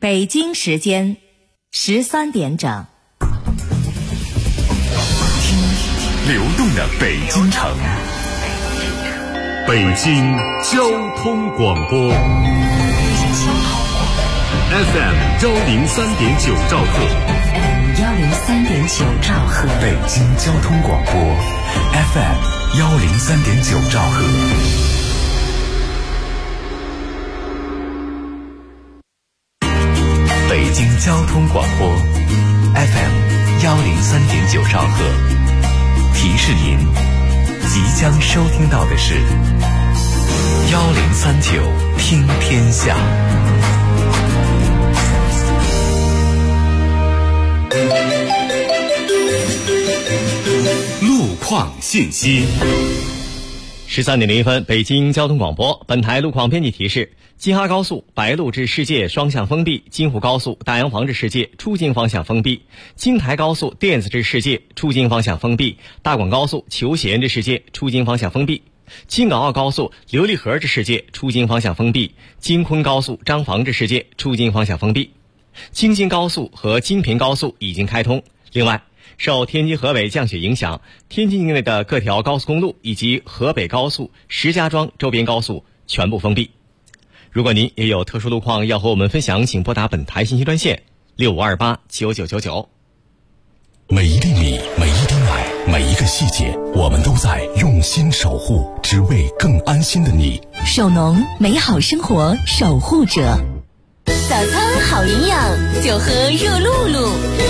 北京时间13点整。 听流动的北京城，北京交通广播 FM103.9兆赫 103.9兆赫， 北京交通广播 FM103.9兆赫。北京交通广播 FM103.9兆赫，提示您即将收听到的是1039听天下。路况信息。 13点01分，北京交通广播，本台路况编辑提示：京哈高速白鹿至世界双向封闭，京沪高速大洋房至世界出京方向封闭，京台高速电子至世界出京方向封闭，大广高速求贤至世界出京方向封闭，京港澳高速琉璃河至世界出京方向封闭，京昆高速张坊至世界出京方向封闭，京津高速和京平高速已经开通。另外，受天津河北降雪影响，天津境内的各条高速公路以及河北高速、石家庄周边高速全部封闭。如果您也有特殊路况要和我们分享，请拨打本台信息专线65289999。 每一粒米，每一滴奶，每一个细节，我们都在用心守护，只为更安心的你。 首农，美好生活守护者。 早餐好营养，就喝热露露。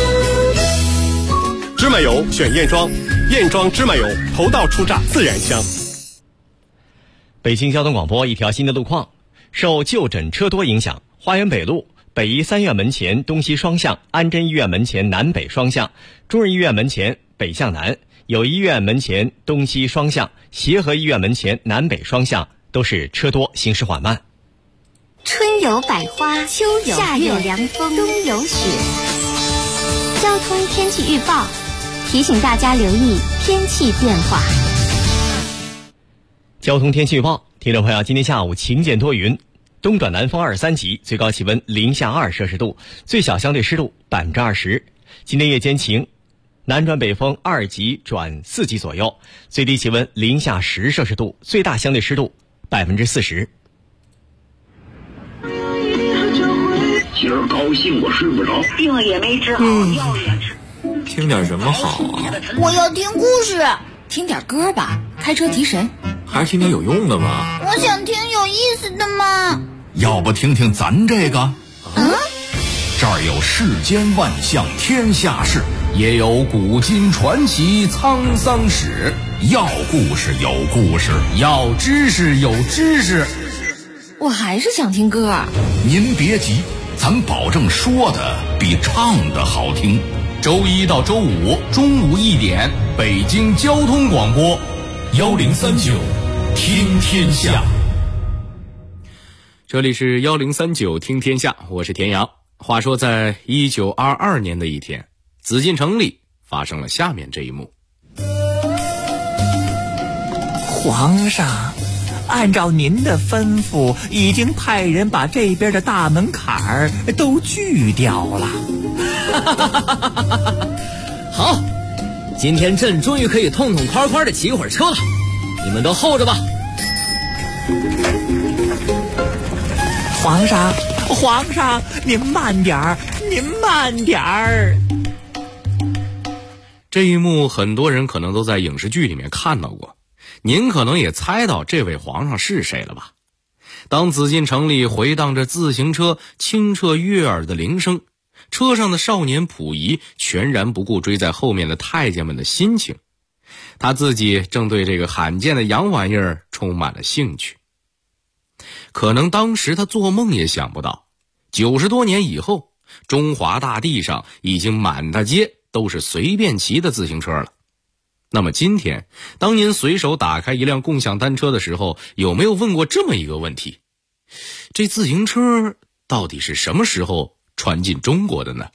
芝麻油选燕庄，燕庄芝麻油头道出榨，自然香。 北京交通广播一条新的路况，受就诊车多影响，花园北路北医三院门前东西双向，安贞医院门前南北双向，中日医院门前北向南，友谊医院门前东西双向，协和医院门前南北双向都是车多，行驶缓慢。 春有百花，秋有夏有凉风，冬有雪。交通天气预报提醒大家留意天气变化。 交通天气预报，听众朋友，今天下午晴间多云，东转南风2、3级，最高气温零下2摄氏度，最小相对湿度20%。今天夜间晴，南转北风2级转4级左右，最低气温零下10摄氏度，最大相对湿度40%。 今儿高兴我睡不着， 病也没治好，药也吃。 听点什么好啊？ 我要听故事。 听点歌吧，开车提神。 还是听点有用的吧。 我想听有意思的嘛。 要不听听咱这个？这儿有世间万象天下事，也有古今传奇沧桑史。要故事有故事，要知识有知识。 我还是想听歌。 您别急，咱保证说的比唱的好听。周一到周五中午1点，北京交通广播1039听天下。 这里是1039听天下，我是田阳。话说在1922年的一天，紫禁城里发生了下面这一幕。 皇上，按照您的吩咐，已经派人把这边的大门槛儿都锯掉了。 好，今天朕终于可以痛痛快快的骑一会儿车了，你们都候着吧。 皇上，皇上，您慢点儿，您慢点儿。 这一幕很多人可能都在影视剧里面看到过，您可能也猜到这位皇上是谁了吧？当紫禁城里回荡着自行车清澈悦耳的铃声，车上的少年溥仪全然不顾追在后面的太监们的心情，他自己正对这个罕见的洋玩意儿充满了兴趣。可能当时他做梦也想不到，90多年以后，中华大地上已经满大街都是随便骑的自行车了。那么今天，当您随手打开一辆共享单车的时候，有没有问过这么一个问题：这自行车到底是什么时候传进中国的呢？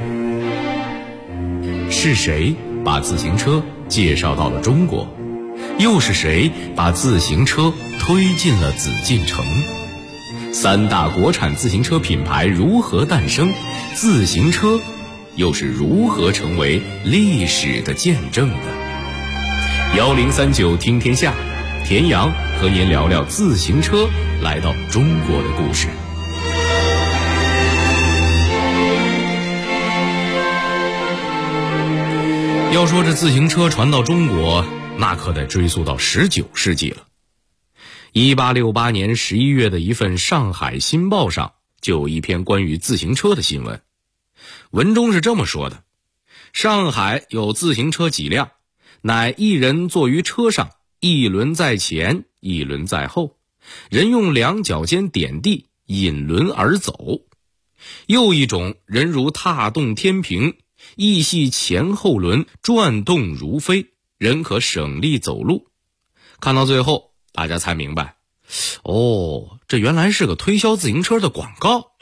是谁把自行车介绍到了中国？ 又是谁把自行车推进了紫禁城？三大国产自行车品牌如何诞生？自行车又是如何成为历史的见证呢？1039听天下，田阳和您聊聊自行车来到中国的故事。要说这自行车传到中国，那可得追溯到19世纪了。1868年11月的一份《上海新报》上就有一篇关于自行车的新闻，文中是这么说的：上海有自行车几辆，乃一人坐于车上，一轮在前，一轮在后，人用两脚尖点地，引轮而走。又一种，人如踏动天平，亦系前后轮，转动如飞，人可省力走路。看到最后，大家才明白，这原来是个推销自行车的广告。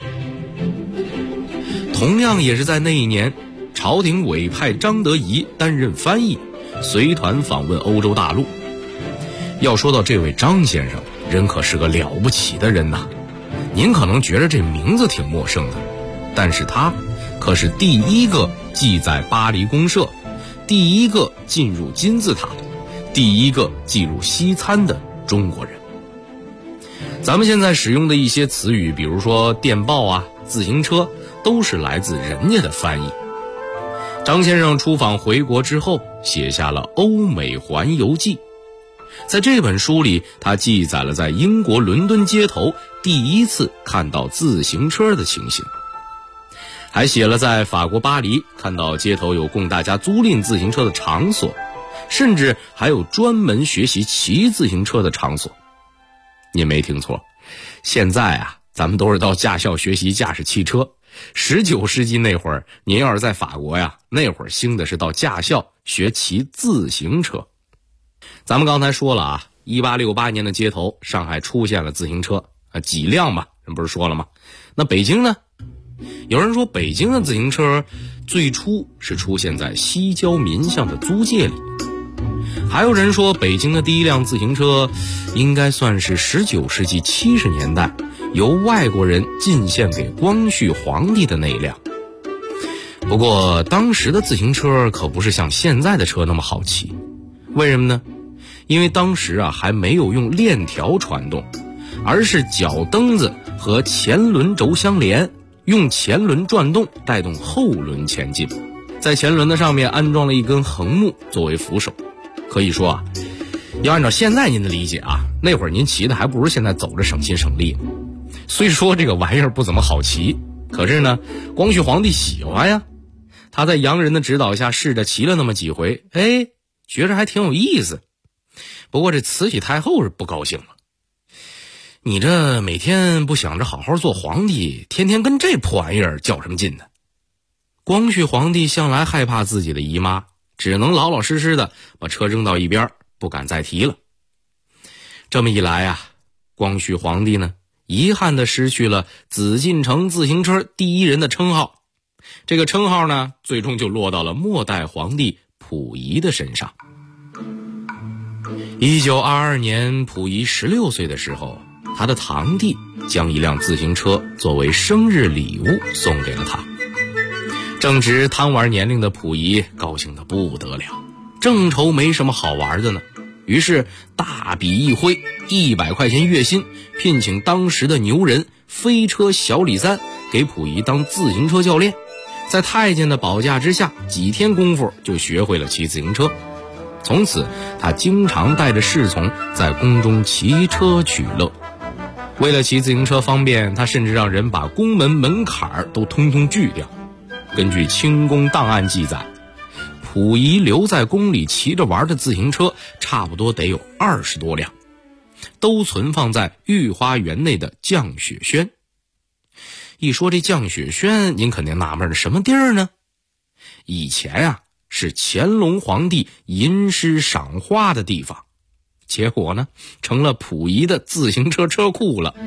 同样也是在那一年，朝廷委派张德仪担任翻译，随团访问欧洲大陆。要说到这位张先生，人可是个了不起的人呐。您可能觉得这名字挺陌生的，但是他可是第一个记在巴黎公社，第一个进入金字塔，第一个记录西餐的中国人。咱们现在使用的一些词语，比如说电报啊、自行车，都是来自人家的翻译。张先生出访回国之后，写下了《欧美环游记》。在这本书里，他记载了在英国伦敦街头第一次看到自行车的情形，还写了在法国巴黎看到街头有供大家租赁自行车的场所，甚至还有专门学习骑自行车的场所。您没听错，现在啊，咱们都是到驾校学习驾驶汽车。19世纪那会儿，您要是在法国呀，那会儿兴的是到驾校学骑自行车。咱们刚才说了啊，1868年的街头，上海出现了自行车几辆嘛，人不是说了吗？那北京呢？有人说北京的自行车最初是出现在西郊民巷的租界里，还有人说北京的第一辆自行车应该算是19世纪70年代由外国人进献给光绪皇帝的那一辆。不过当时的自行车可不是像现在的车那么好骑，为什么呢？因为当时啊还没有用链条传动，而是脚蹬子和前轮轴相连，用前轮转动带动后轮前进，在前轮的上面安装了一根横木作为扶手。可以说啊，要按照现在您的理解啊，那会儿您骑的还不如现在走着省心省力。虽说这个玩意儿不怎么好骑，可是呢，光绪皇帝喜欢呀。他在洋人的指导下试着骑了那么几回，觉着还挺有意思。不过这慈禧太后是不高兴了，你这每天不想着好好做皇帝，天天跟这破玩意儿较什么劲呢？光绪皇帝向来害怕自己的姨妈，只能老老实实的把车扔到一边，不敢再提了。这么一来啊，光绪皇帝呢，遗憾地失去了紫禁城自行车第一人的称号。这个称号呢，最终就落到了末代皇帝溥仪的身上。1922年，溥仪16岁的时候，他的堂弟将一辆自行车作为生日礼物送给了他。正值贪玩年龄的溥仪高兴得不得了，正愁没什么好玩的呢，于是大笔一挥，100块钱月薪，聘请当时的牛人飞车小李三给溥仪当自行车教练。在太监的保驾之下，几天功夫就学会了骑自行车。从此他经常带着侍从在宫中骑车取乐。为了骑自行车方便，他甚至让人把宫门门槛都通通锯掉。根据清宫档案记载，溥仪留在宫里骑着玩的自行车差不多得有20多辆，都存放在御花园内的降雪轩。一说这降雪轩，您肯定纳闷了，什么地儿呢？以前啊，是乾隆皇帝吟诗赏花的地方，结果呢，成了溥仪的自行车车库了。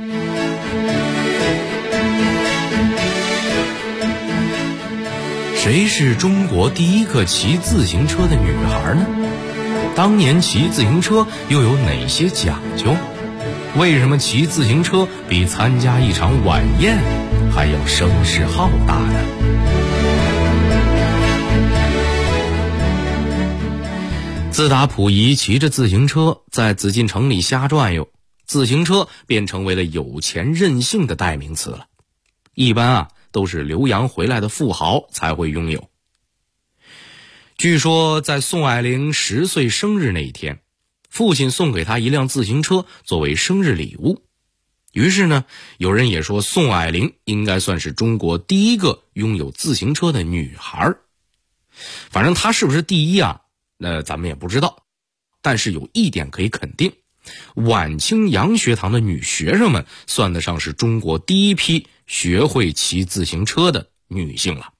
谁是中国第一个骑自行车的女孩呢？ 当年骑自行车又有哪些讲究？为什么骑自行车比参加一场晚宴还要声势浩大呢？自打溥仪骑着自行车在紫禁城里瞎转悠，自行车便成为了有钱任性的代名词了。一般都是留洋回来的富豪才会拥有。据说在宋霭龄10岁生日那一天，父亲送给他一辆自行车作为生日礼物。于是呢，有人也说宋霭龄应该算是中国第一个拥有自行车的女孩。反正她是不是第一那咱们也不知道。但是有一点可以肯定，晚清洋学堂的女学生们算得上是中国第一批学会骑自行车的女性了。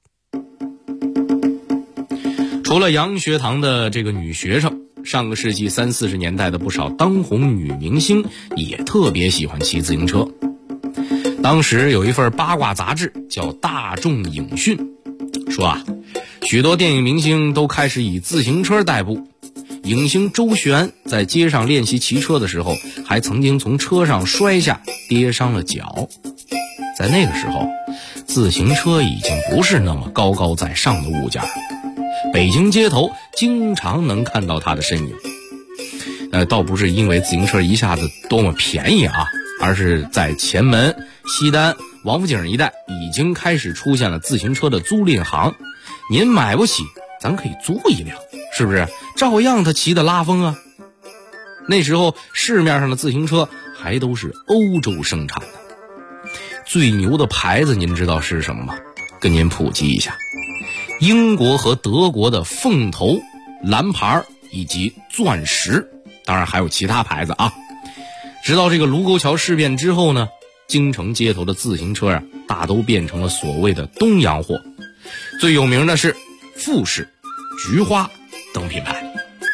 除了洋学堂的这个女学生，上个世纪30、40年代的不少当红女明星也特别喜欢骑自行车。当时有一份八卦杂志叫《大众影讯》，说许多电影明星都开始以自行车代步。影星周璇在街上练习骑车的时候，还曾经从车上摔下，跌伤了脚。在那个时候，自行车已经不是那么高高在上的物件，北京街头经常能看到它的身影。倒不是因为自行车一下子多么便宜而是在前门、西单、王府井一带已经开始出现了自行车的租赁行。您买不起，咱可以租一辆，是不是？照样它骑得拉风那时候市面上的自行车还都是欧洲生产的。最牛的牌子您知道是什么吗？跟您普及一下，英国和德国的凤头、蓝牌以及钻石，当然还有其他牌子直到这个卢沟桥事变之后呢，京城街头的自行车大都变成了所谓的东洋货。最有名的是富士、菊花等品牌。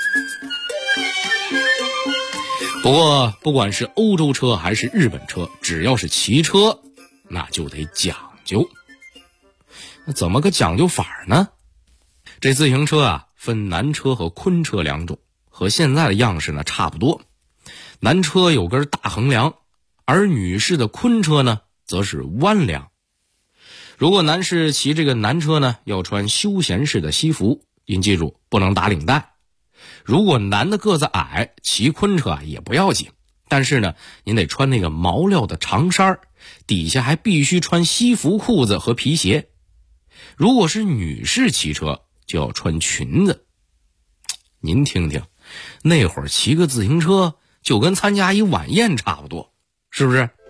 不过不管是欧洲车还是日本车，只要是骑车那就得讲究。那怎么个讲究法呢？这自行车分南车和昆车两种，和现在的样式呢差不多。南车有根大横梁，而女士的昆车呢则是弯梁。如果男士骑这个南车呢，要穿休闲式的西服，您记住不能打领带。如果男的个子矮，骑昆车也不要紧，但是呢，您得穿那个毛料的长衫，底下还必须穿西服裤子和皮鞋。如果是女士骑车，就要穿裙子。您听听，那会儿骑个自行车就跟参加一晚宴差不多，是不是？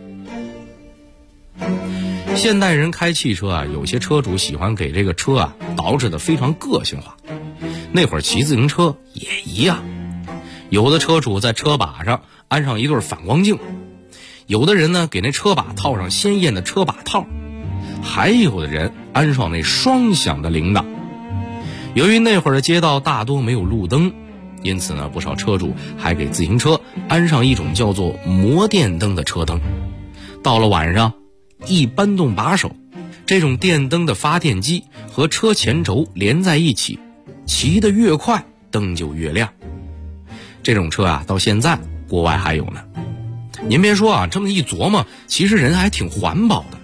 现代人开汽车有些车主喜欢给这个车捯饬得非常个性化。那会儿骑自行车也一样，有的车主在车把上安上一对反光镜，有的人呢给那车把套上鲜艳的车把套，还有的人安上那双响的铃铛。由于那会儿的街道大多没有路灯，因此呢，不少车主还给自行车安上一种叫做摩电灯的车灯。到了晚上，一扳动把手，这种电灯的发电机和车前轴连在一起，骑得越快，灯就越亮。这种车到现在国外还有呢。您别说这么一琢磨，其实人还挺环保的。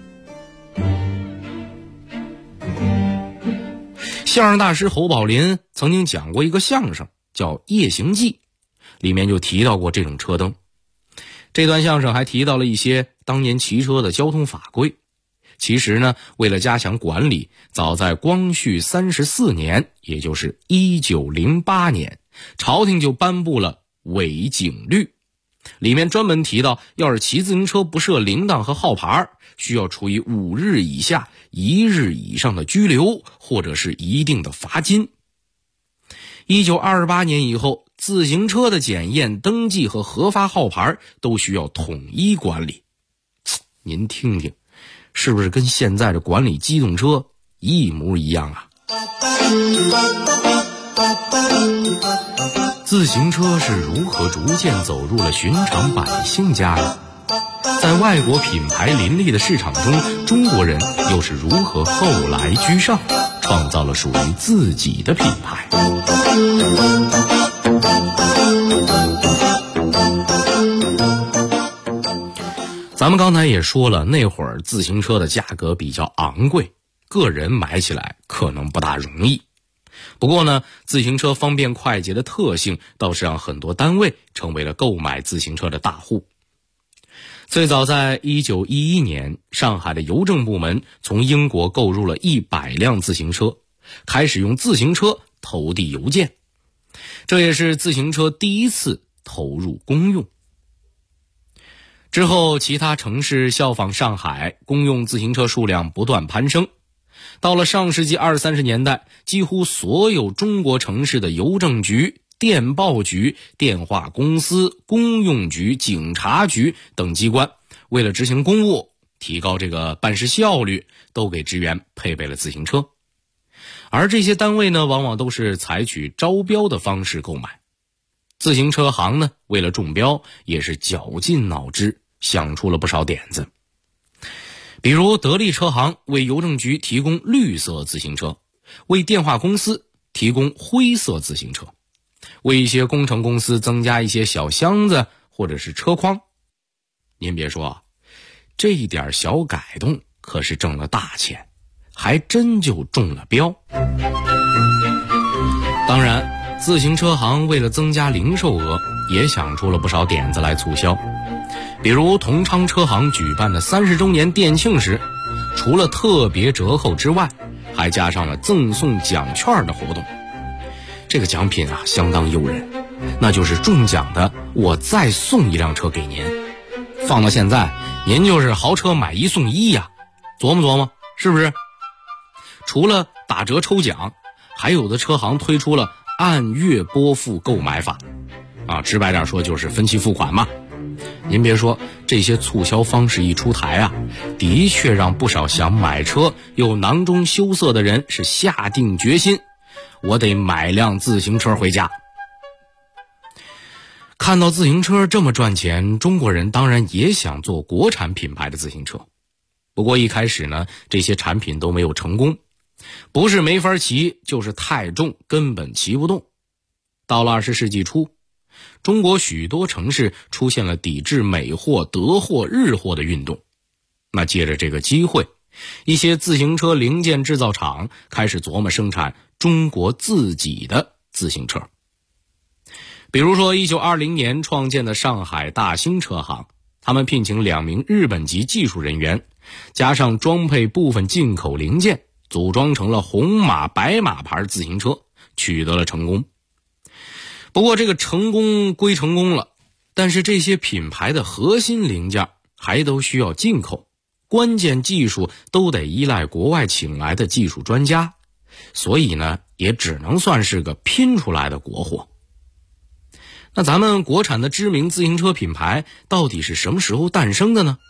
相声大师侯宝林曾经讲过一个相声叫《夜行记》，里面就提到过这种车灯。这段相声还提到了一些当年骑车的交通法规。其实呢，为了加强管理，早在光绪34年，也就是1908年，朝廷就颁布了违警律，里面专门提到，要是骑自行车不设铃铛和号牌，需要处以5日以下1日以上的拘留，或者是一定的罚金。1928年以后，自行车的检验、登记和核发号牌都需要统一管理。您听听，是不是跟现在的管理机动车一模一样啊？自行车是如何逐渐走入了寻常百姓家呢？在外国品牌林立的市场中，中国人又是如何后来居上，创造了属于自己的品牌？ 咱们刚才也说了，那会儿自行车的价格比较昂贵，个人买起来可能不大容易。不过呢，自行车方便快捷的特性倒是让很多单位成为了购买自行车的大户。最早在1911年，上海的邮政部门从英国购入了100辆自行车，开始用自行车投递邮件，这也是自行车第一次投入公用。之后其他城市效仿上海，公用自行车数量不断攀升。到了上世纪20、30年代，几乎所有中国城市的邮政局、电报局、电话公司、公用局、警察局等机关，为了执行公务，提高这个办事效率，都给职员配备了自行车。而这些单位呢，往往都是采取招标的方式购买。自行车行呢，为了中标，也是绞尽脑汁，想出了不少点子。比如德利车行为邮政局提供绿色自行车，为电话公司提供灰色自行车，为一些工程公司增加一些小箱子或者是车筐。您别说，这一点小改动可是挣了大钱，还真就中了标。当然，自行车行为了增加零售额，也想出了不少点子来促销。比如同昌车行举办的30周年店庆时，除了特别折扣之外，还加上了赠送奖券的活动。这个奖品啊，相当诱人，那就是中奖的我再送一辆车给您。放到现在，您就是豪车买1送1呀，琢磨琢磨，是不是？除了打折抽奖，还有的车行推出了按月拨付购买法，直白点说就是分期付款嘛。您别说，这些促销方式一出台啊，的确让不少想买车又囊中羞涩的人是下定决心，我得买辆自行车回家。看到自行车这么赚钱，中国人当然也想做国产品牌的自行车。不过一开始呢，这些产品都没有成功，不是没法骑，就是太重，根本骑不动。到了20世纪初，中国许多城市出现了抵制美货、德货、日货的运动。那借着这个机会，一些自行车零件制造厂开始琢磨生产中国自己的自行车。比如说1920年创建的上海大兴车行，他们聘请2名日本籍技术人员，加上装配部分进口零件，组装成了红马、白马牌自行车，取得了成功。不过这个成功归成功了，但是这些品牌的核心零件还都需要进口，关键技术都得依赖国外请来的技术专家，所以呢，也只能算是个拼出来的国货。那咱们国产的知名自行车品牌到底是什么时候诞生的呢？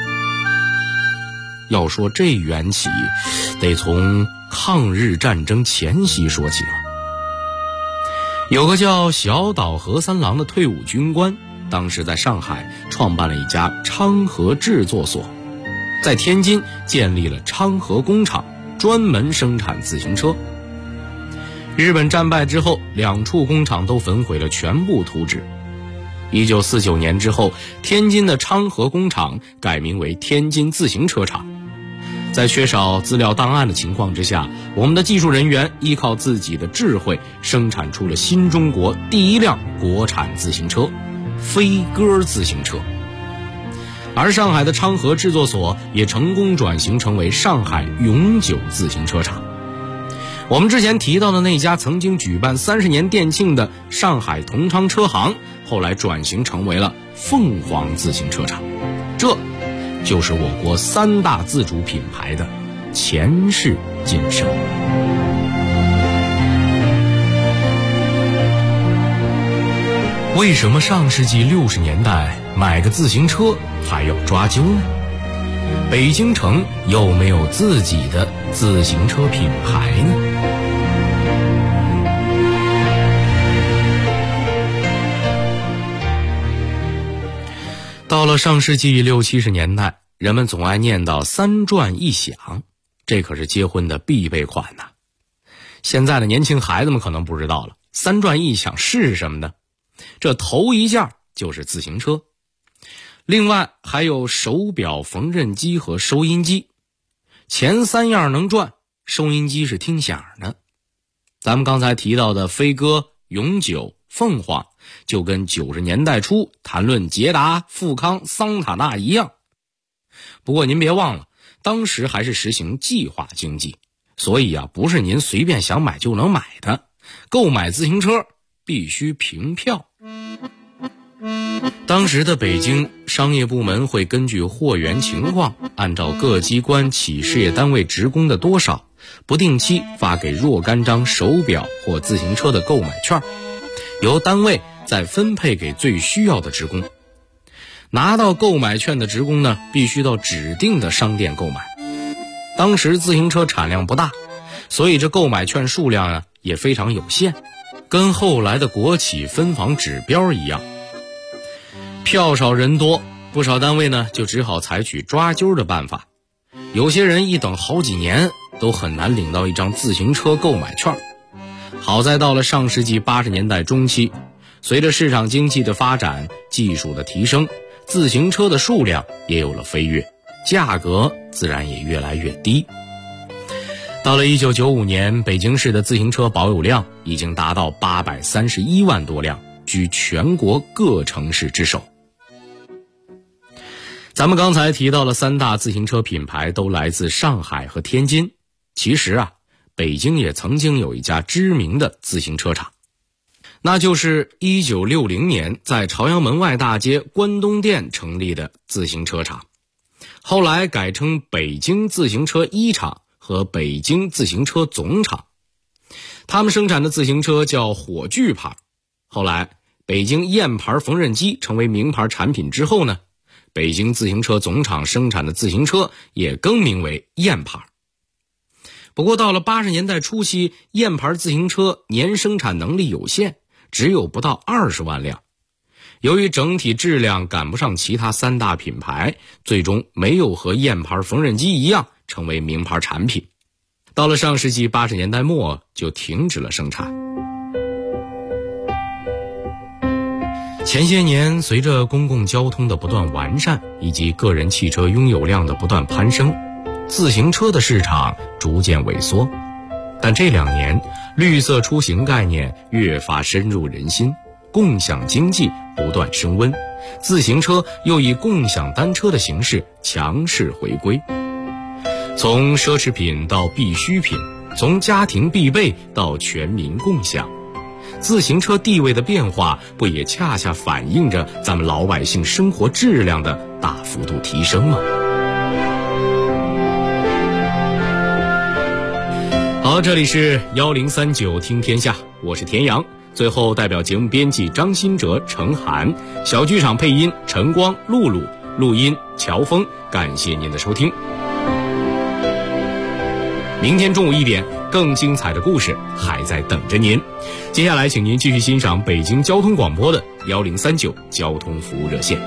要说这缘起，得从抗日战争前夕说起了。有个叫小岛和三郎的退伍军官，当时在上海创办了一家昌河制作所，在天津建立了昌河工厂，专门生产自行车。日本战败之后，2处工厂都焚毁了全部图纸。1949年之后，天津的昌河工厂改名为天津自行车厂。在缺少资料档案的情况之下，我们的技术人员依靠自己的智慧，生产出了新中国第一辆国产自行车——飞鸽自行车。而上海的昌河制作所也成功转型成为上海永久自行车厂。我们之前提到的那家曾经举办30年店庆的上海同昌车行，后来转型成为了凤凰自行车厂。这就是我国3大自主品牌的前世今生。为什么上世纪60年代买个自行车还要抓阄呢？北京城有没有自己的自行车品牌呢？到了上世纪60、70年代，人们总爱念叨3转1响，这可是结婚的必备款呐。现在的年轻孩子们可能不知道了，3转1响是什么呢？这头一件就是自行车。 另外还有手表、缝纫机和收音机。前3样能转，收音机是听响的。咱们刚才提到的飞鸽、永久、凤凰，就跟90年代初谈论捷达、富康、桑塔纳一样。不过您别忘了，当时还是实行计划经济，所以不是您随便想买就能买的。购买自行车必须凭票。当时的北京商业部门会根据货源情况，按照各机关企事业单位职工的多少，不定期发给若干张手表或自行车的购买券，由单位再分配给最需要的职工。拿到购买券的职工呢，必须到指定的商店购买。当时自行车产量不大，所以这购买券数量也非常有限，跟后来的国企分房指标一样。票少人多，不少单位呢就只好采取抓阄的办法。有些人一等好几年都很难领到一张自行车购买券。好在到了上世纪80年代中期，随着市场经济的发展，技术的提升，自行车的数量也有了飞跃，价格自然也越来越低。到了1995年，北京市的自行车保有量已经达到831万多辆，居全国各城市之首。咱们刚才提到了3大自行车品牌都来自上海和天津，其实北京也曾经有一家知名的自行车厂，那就是1960年在朝阳门外大街关东店成立的自行车厂，后来改称北京自行车一厂和北京自行车总厂。他们生产的自行车叫火炬牌，后来北京燕牌缝纫机成为名牌产品之后呢，北京自行车总厂生产的自行车也更名为燕牌。不过到了80年代初期，燕牌自行车年生产能力有限，只有不到20万辆。由于整体质量赶不上其他3大品牌，最终没有和燕牌缝纫机一样成为名牌产品。到了上世纪80年代末就停止了生产。前些年，随着公共交通的不断完善以及个人汽车拥有量的不断攀升，自行车的市场逐渐萎缩。但这2年，绿色出行概念越发深入人心，共享经济不断升温，自行车又以共享单车的形式强势回归。从奢侈品到必需品，从家庭必备到全民共享，自行车地位的变化，不也恰恰反映着咱们老百姓生活质量的大幅度提升吗？好，这里是1039听天下，我是田阳。最后代表节目编辑张新哲、程涵，小剧场配音陈光、露露，录音乔峰，感谢您的收听。明天中午1点，更精彩的故事还在等着您。接下来请您继续欣赏北京交通广播的1039交通服务热线。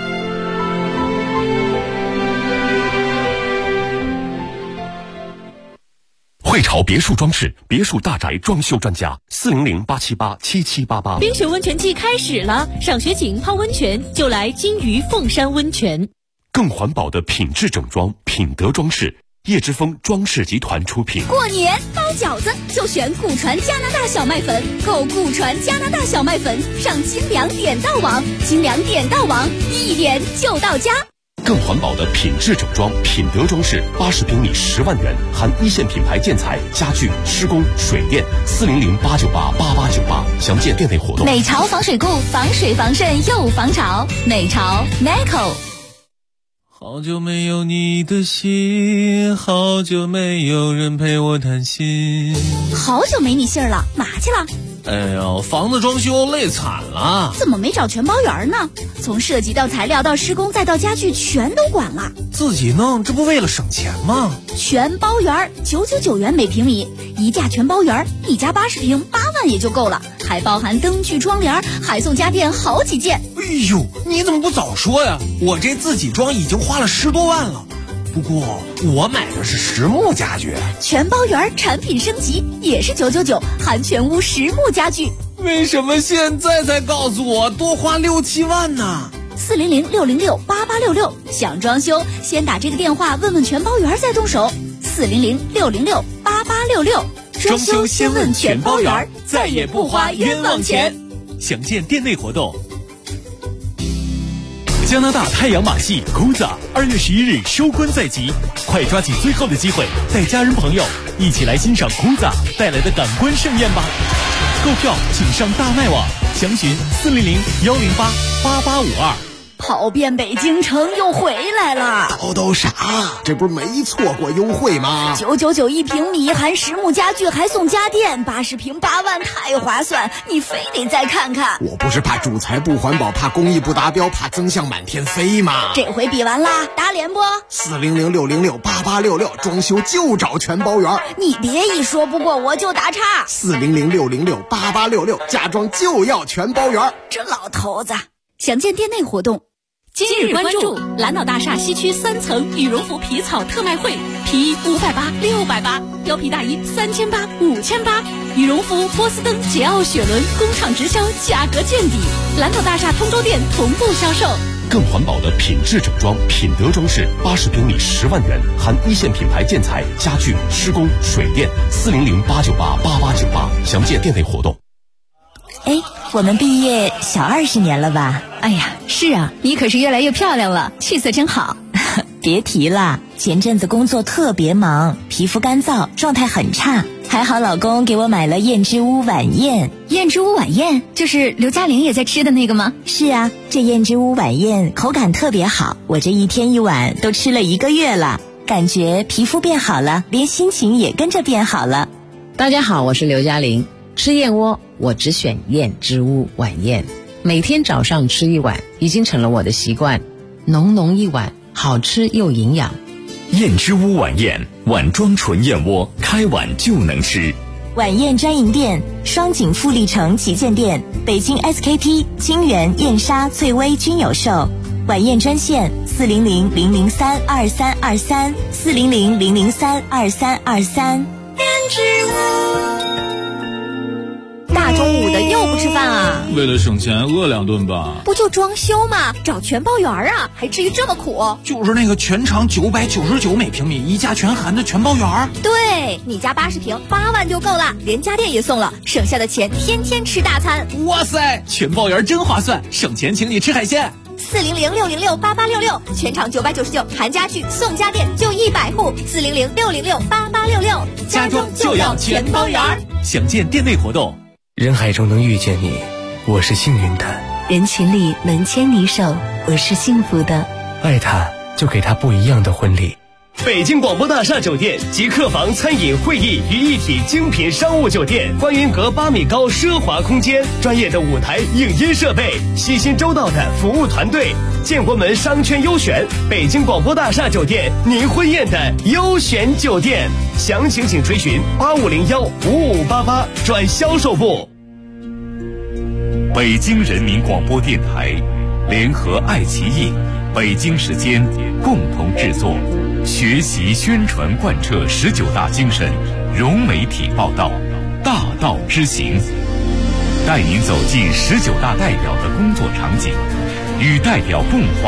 汇潮别墅装饰，别墅大宅装修专家，400-878-7788。 冰雪温泉季开始了，上学景泡温泉就来金鱼凤山温泉。 更环保的品质整装，品德装饰，叶之峰装饰集团出品。 过年包饺子就选古传加拿大小麦粉，购古传加拿大小麦粉上精粮点到网，精粮点到网，1点就到家。 更环保的品质整装，品德装饰，80平米10万元，含1线品牌建材、家具、施工、水电，400-898-8898，详见店内活动。 美潮防水固，防水防渗又防潮，美潮 Neco。 好久没有你的信，好久没有人陪我谈心。 好久没你信儿了，哪去了？ 哎呦，房子装修累惨了。 怎么没找全包员呢？从设计到材料到施工再到家具全都管了。 自己弄，这不为了省钱吗？ 全包员999元每平米，一价全包员，一家80平8万也就够了，还包含灯具窗帘，还送家电好几件。 哎呦，你怎么不早说呀？我这自己装已经花了10多万了。不过我买的是实木家具， 全包员产品升级也是999，含全屋实木家具。 为什么现在才告诉我多花6-7万呢？ 400-606-8866。想装修，先打这个电话问问全包员再动手。400-606-8866。 装修先问全包员，再也不花冤枉钱。详见店内活动。加拿大太阳马戏 Kuza 2月11日收官在即，快抓紧最后的机会，带家人朋友一起来欣赏 Kuza 带来的感官盛宴吧！购票请上大麦网，详询400-108-8852。 跑遍北京城又回来了， 叨啥？这不是没错过优惠吗 ？999一平米，含实木家具还送家电，80平8万，太划算！你非得再看看。 我不是怕主材不环保，怕工艺不达标，怕增项满天飞吗？ 这回比完啦，打脸不 ？400-606-8866，装修就找全包员。 你别一说不过我就打岔。 400-606-8866，家装就要全包员。 这老头子，想见店内活动。今日关注蓝岛大厦西区3层羽绒服皮草特卖会，皮衣580、680，貂皮大衣3800、5800，羽绒服、波司登、桀骜、雪伦工厂直销，价格见底。蓝岛大厦通州店同步销售。 更环保的品质整装，品德装饰，80平米10万元，含一线品牌建材、家具、施工、水电。400-898-8898，详见店内活动。 哎，我们毕业小20年了吧？ 哎呀，是啊，你可是越来越漂亮了，气色真好。 别提了，前阵子工作特别忙，皮肤干燥，状态很差。还好老公给我买了燕之屋晚宴。 燕之屋晚宴就是刘嘉玲也在吃的那个吗？ 是啊，这燕之屋晚宴口感特别好，我这一天一碗都吃了1个月了，感觉皮肤变好了，连心情也跟着变好了。 大家好，我是刘嘉玲。吃燕窝我只选燕之屋晚宴，每天早上吃1碗已经成了我的习惯，浓浓一碗，好吃又营养。 燕之屋晚宴，碗装纯燕窝，开碗就能吃。 晚宴专营店：双井富力城旗舰店、北京 SKP、清源、燕莎、翠微均有售。晚宴专线400-003-2323 400-003-2323。 燕之屋。大中午的又不吃饭啊？ 为了省钱饿2顿吧。 不就装修吗？找全包员啊，还至于这么苦？ 就是那个全长999每平米，一价全含的全包员。 对，你家80平8万就够了，连家电也送了，省下的钱天天吃大餐。 哇塞，全包员真划算，省钱请你吃海鲜。 400-606-8866，全场999，含家具送家电，就100户。400-606-8866， 家装就要全包员。详见店内活动。 人海中能遇见你，我是幸运的； 人群里能牵你手，我是幸福的。 爱他，就给他不一样的婚礼。 北京广播大厦酒店集客房、餐饮、会议于一体精品商务酒店，观云阁8米高奢华空间，专业的舞台影音设备，细心周到的服务团队，建国门商圈优选，北京广播大厦酒店，您婚宴的优选酒店。详情请垂询8501-5588转销售部。 北京人民广播电台联合爱奇艺、北京时间共同制作，学习宣传贯彻19大精神，融媒体报道，大道之行，带您走进19大代表的工作场景，与代表共话